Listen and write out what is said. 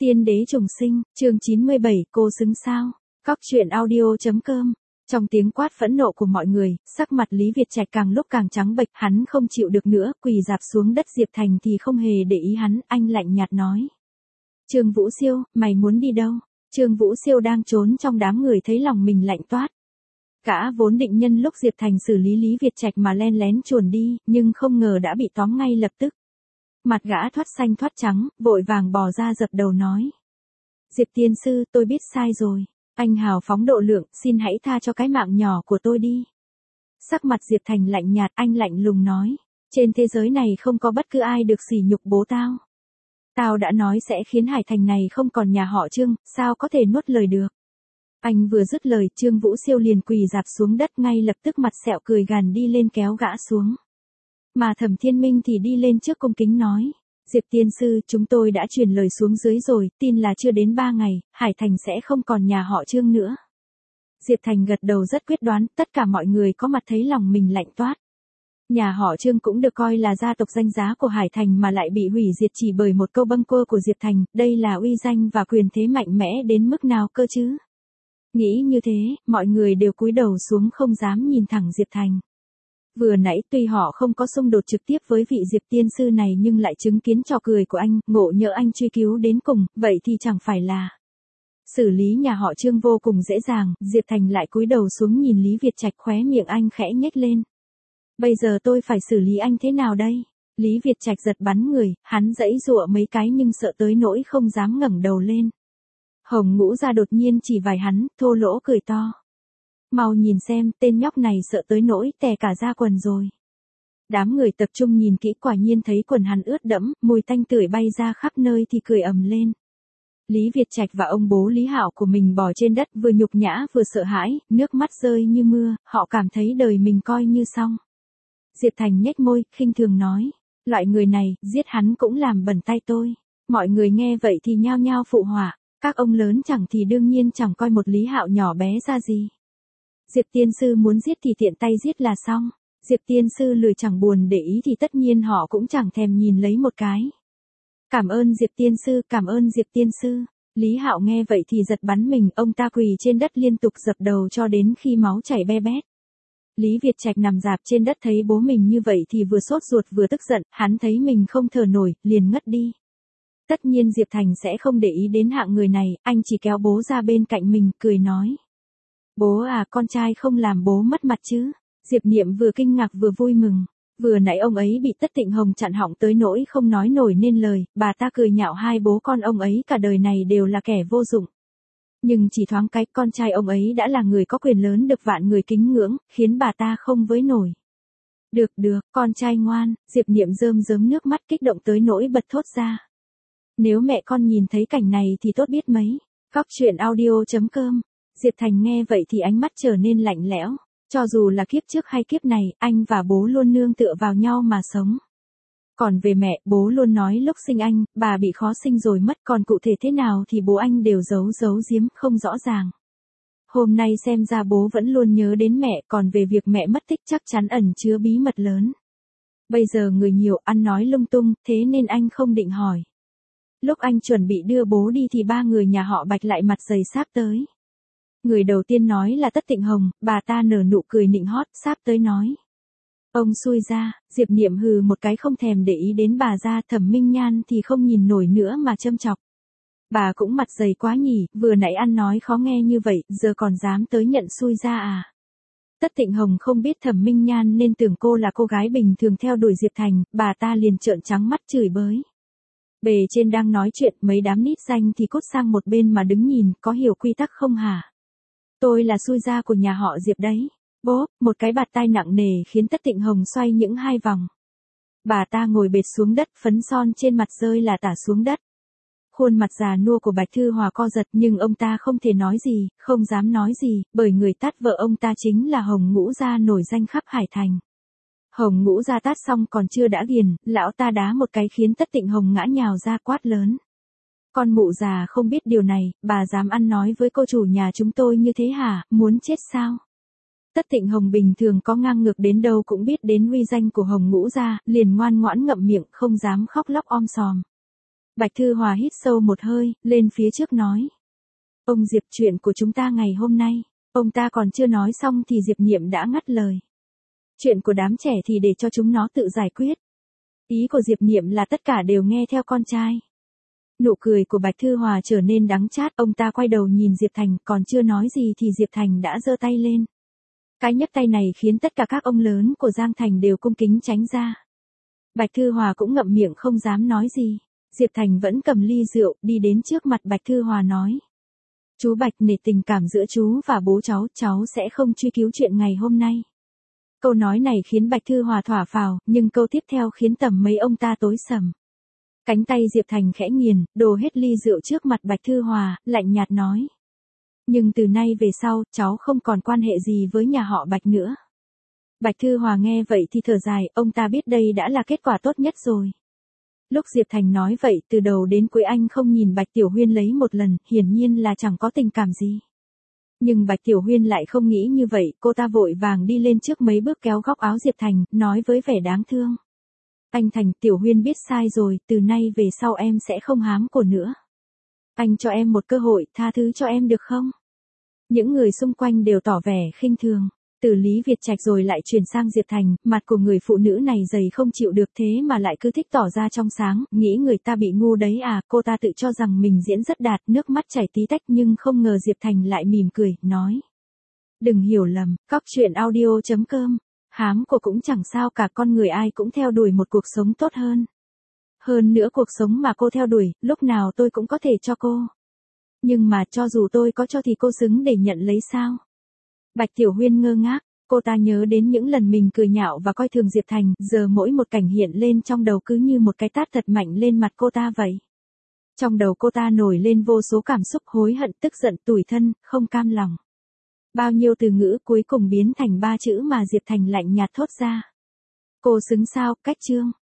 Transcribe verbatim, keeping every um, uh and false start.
Tiên đế trùng sinh, chương chín mươi bảy, cô xứng sao? Cóc truyện audio.com. Trong tiếng quát phẫn nộ của mọi người, sắc mặt Lý Việt Trạch càng lúc càng trắng bệch, hắn không chịu được nữa, quỳ rạp xuống đất. Diệp Thành thì không hề để ý hắn, anh lạnh nhạt nói. Trương Vũ Siêu, mày muốn đi đâu? Trương Vũ Siêu đang trốn trong đám người thấy lòng mình lạnh toát. Gã vốn định nhân lúc Diệp Thành xử lý Lý Việt Trạch mà len lén chuồn đi, nhưng không ngờ đã bị tóm ngay lập tức. Mặt gã thoát xanh thoát trắng, vội vàng bò ra dập đầu nói. Diệp tiên sư, tôi biết sai rồi. Anh hào phóng độ lượng, xin hãy tha cho cái mạng nhỏ của tôi đi. Sắc mặt Diệp Thành lạnh nhạt, anh lạnh lùng nói. Trên thế giới này không có bất cứ ai được sỉ nhục bố tao. Tao đã nói sẽ khiến Hải Thành này không còn nhà họ Trương, sao có thể nuốt lời được. Anh vừa dứt lời, Trương Vũ Siêu liền quỳ rạp xuống đất, ngay lập tức mặt sẹo cười gằn đi lên kéo gã xuống. Mà Thẩm Thiên Minh thì đi lên trước cung kính nói. Diệp tiên sư, chúng tôi đã truyền lời xuống dưới rồi, tin là chưa đến ba ngày, Hải Thành sẽ không còn nhà họ Trương nữa. Diệp Thành gật đầu rất quyết đoán, tất cả mọi người có mặt thấy lòng mình lạnh toát. Nhà họ Trương cũng được coi là gia tộc danh giá của Hải Thành mà lại bị hủy diệt chỉ bởi một câu bâng quơ của Diệp Thành, đây là uy danh và quyền thế mạnh mẽ đến mức nào cơ chứ? Nghĩ như thế, mọi người đều cúi đầu xuống không dám nhìn thẳng Diệp Thành. Vừa nãy tuy họ không có xung đột trực tiếp với vị Diệp tiên sư này nhưng lại chứng kiến trò cười của anh, ngộ nhỡ anh truy cứu đến cùng, vậy thì chẳng phải là xử lý nhà họ Trương vô cùng dễ dàng. Diệp Thành lại cúi đầu xuống nhìn Lý Việt Trạch, khóe miệng anh khẽ nhếch lên. Bây giờ tôi phải xử lý anh thế nào đây? Lý Việt Trạch giật bắn người, hắn giãy giụa mấy cái nhưng sợ tới nỗi không dám ngẩng đầu lên. Hồng Ngũ Gia đột nhiên chỉ vài hắn, thô lỗ cười to. Mau nhìn xem, tên nhóc này sợ tới nỗi tè cả da quần rồi. Đám người tập trung nhìn kỹ, quả nhiên thấy quần hắn ướt đẫm, mùi tanh tưởi bay ra khắp nơi thì cười ầm lên. Lý Việt Trạch và ông bố Lý Hạo của mình bò trên đất, vừa nhục nhã vừa sợ hãi, nước mắt rơi như mưa, họ cảm thấy đời mình coi như xong. Diệp Thành nhếch môi, khinh thường nói, loại người này, giết hắn cũng làm bẩn tay tôi. Mọi người nghe vậy thì nhao nhao phụ họa, các ông lớn chẳng thì đương nhiên chẳng coi một Lý Hạo nhỏ bé ra gì. Diệp tiên sư muốn giết thì tiện tay giết là xong. Diệp tiên sư lười chẳng buồn để ý thì tất nhiên họ cũng chẳng thèm nhìn lấy một cái. Cảm ơn Diệp tiên sư, cảm ơn Diệp tiên sư. Lý Hạo nghe vậy thì giật bắn mình, ông ta quỳ trên đất liên tục dập đầu cho đến khi máu chảy be bét. Lý Việt Trạch nằm rạp trên đất thấy bố mình như vậy thì vừa sốt ruột vừa tức giận, hắn thấy mình không thở nổi, liền ngất đi. Tất nhiên Diệp Thành sẽ không để ý đến hạng người này, anh chỉ kéo bố ra bên cạnh mình, cười nói. Bố à, con trai không làm bố mất mặt chứ? Diệp Niệm vừa kinh ngạc vừa vui mừng. Vừa nãy ông ấy bị Tất Tịnh Hồng chặn họng tới nỗi không nói nổi nên lời, bà ta cười nhạo hai bố con ông ấy cả đời này đều là kẻ vô dụng. Nhưng chỉ thoáng cái, con trai ông ấy đã là người có quyền lớn được vạn người kính ngưỡng, khiến bà ta không với nổi. Được được, con trai ngoan. Diệp Niệm rơm rớm nước mắt kích động tới nỗi bật thốt ra. Nếu mẹ con nhìn thấy cảnh này thì tốt biết mấy. Cóc truyện audio.com. Diệp Thành nghe vậy thì ánh mắt trở nên lạnh lẽo. Cho dù là kiếp trước hay kiếp này, anh và bố luôn nương tựa vào nhau mà sống. Còn về mẹ, bố luôn nói lúc sinh anh, bà bị khó sinh rồi mất, còn cụ thể thế nào thì bố anh đều giấu giấu giếm, không rõ ràng. Hôm nay xem ra bố vẫn luôn nhớ đến mẹ, còn về việc mẹ mất tích chắc chắn ẩn chứa bí mật lớn. Bây giờ người nhiều, ăn nói lung tung, thế nên anh không định hỏi. Lúc anh chuẩn bị đưa bố đi thì ba người nhà họ Bạch lại mặt dày sáp tới. Người đầu tiên nói là Tất Tịnh Hồng, bà ta nở nụ cười nịnh hót, sáp tới nói. Ông xui ra. Diệp Niệm hừ một cái không thèm để ý đến bà ra. Thẩm Minh Nhan thì không nhìn nổi nữa mà châm chọc. Bà cũng mặt dày quá nhỉ, vừa nãy ăn nói khó nghe như vậy, giờ còn dám tới nhận xui ra à. Tất Tịnh Hồng không biết Thẩm Minh Nhan nên tưởng cô là cô gái bình thường theo đuổi Diệp Thành, bà ta liền trợn trắng mắt chửi bới. Bề trên đang nói chuyện, mấy đám nít danh thì cút sang một bên mà đứng nhìn, có hiểu quy tắc không hả? Tôi là xui gia của nhà họ Diệp đấy. Bố, một cái bạt tai nặng nề khiến Tất Tịnh Hồng xoay những hai vòng. Bà ta ngồi bệt xuống đất, phấn son trên mặt rơi là tả xuống đất. Khuôn mặt già nua của Bạch Thư Hòa co giật nhưng ông ta không thể nói gì, không dám nói gì, bởi người tát vợ ông ta chính là Hồng Ngũ Gia nổi danh khắp Hải Thành. Hồng Ngũ Gia tát xong còn chưa đã ghiền, lão ta đá một cái khiến Tất Tịnh Hồng ngã nhào ra quát lớn. Con mụ già không biết điều này, bà dám ăn nói với cô chủ nhà chúng tôi như thế hả, muốn chết sao? Tất Tịnh Hồng bình thường có ngang ngược đến đâu cũng biết đến uy danh của Hồng Ngũ Gia, liền ngoan ngoãn ngậm miệng, không dám khóc lóc om sòm. Bạch Thư Hòa hít sâu một hơi, lên phía trước nói. Ông Diệp, chuyện của chúng ta ngày hôm nay, ông ta còn chưa nói xong thì Diệp Niệm đã ngắt lời. Chuyện của đám trẻ thì để cho chúng nó tự giải quyết. Ý của Diệp Niệm là tất cả đều nghe theo con trai. Nụ cười của Bạch Thư Hòa trở nên đắng chát, ông ta quay đầu nhìn Diệp Thành, còn chưa nói gì thì Diệp Thành đã giơ tay lên. Cái nhấc tay này khiến tất cả các ông lớn của Giang Thành đều cung kính tránh ra. Bạch Thư Hòa cũng ngậm miệng không dám nói gì. Diệp Thành vẫn cầm ly rượu, đi đến trước mặt Bạch Thư Hòa nói. Chú Bạch, nể tình cảm giữa chú và bố cháu, cháu sẽ không truy cứu chuyện ngày hôm nay. Câu nói này khiến Bạch Thư Hòa thỏa phào, nhưng câu tiếp theo khiến tầm mấy ông ta tối sầm. Cánh tay Diệp Thành khẽ nghiền, đổ hết ly rượu trước mặt Bạch Thư Hòa, lạnh nhạt nói. Nhưng từ nay về sau, cháu không còn quan hệ gì với nhà họ Bạch nữa. Bạch Thư Hòa nghe vậy thì thở dài, ông ta biết đây đã là kết quả tốt nhất rồi. Lúc Diệp Thành nói vậy, từ đầu đến cuối anh không nhìn Bạch Tiểu Huyên lấy một lần, hiển nhiên là chẳng có tình cảm gì. Nhưng Bạch Tiểu Huyên lại không nghĩ như vậy, cô ta vội vàng đi lên trước mấy bước kéo góc áo Diệp Thành, nói với vẻ đáng thương. Anh Thành, Tiểu Huyên biết sai rồi, từ nay về sau em sẽ không hám cổ nữa. Anh cho em một cơ hội, tha thứ cho em được không? Những người xung quanh đều tỏ vẻ khinh thường. Từ Lý Việt Trạch rồi lại chuyển sang Diệp Thành, mặt của người phụ nữ này dày không chịu được thế mà lại cứ thích tỏ ra trong sáng, nghĩ người ta bị ngu đấy à, cô ta tự cho rằng mình diễn rất đạt, nước mắt chảy tí tách nhưng không ngờ Diệp Thành lại mỉm cười, nói. Đừng hiểu lầm, cóc truyện audio chấm com, hám cổ cũng chẳng sao cả, con người ai cũng theo đuổi một cuộc sống tốt hơn. Hơn nữa cuộc sống mà cô theo đuổi, lúc nào tôi cũng có thể cho cô. Nhưng mà cho dù tôi có cho thì cô xứng để nhận lấy sao? Bạch Tiểu Huyên ngơ ngác, cô ta nhớ đến những lần mình cười nhạo và coi thường Diệp Thành, giờ mỗi một cảnh hiện lên trong đầu cứ như một cái tát thật mạnh lên mặt cô ta vậy. Trong đầu cô ta nổi lên vô số cảm xúc hối hận, tức giận, tủi thân, không cam lòng. Bao nhiêu từ ngữ cuối cùng biến thành ba chữ mà Diệp Thành lạnh nhạt thốt ra. Cô xứng sao, cách chương.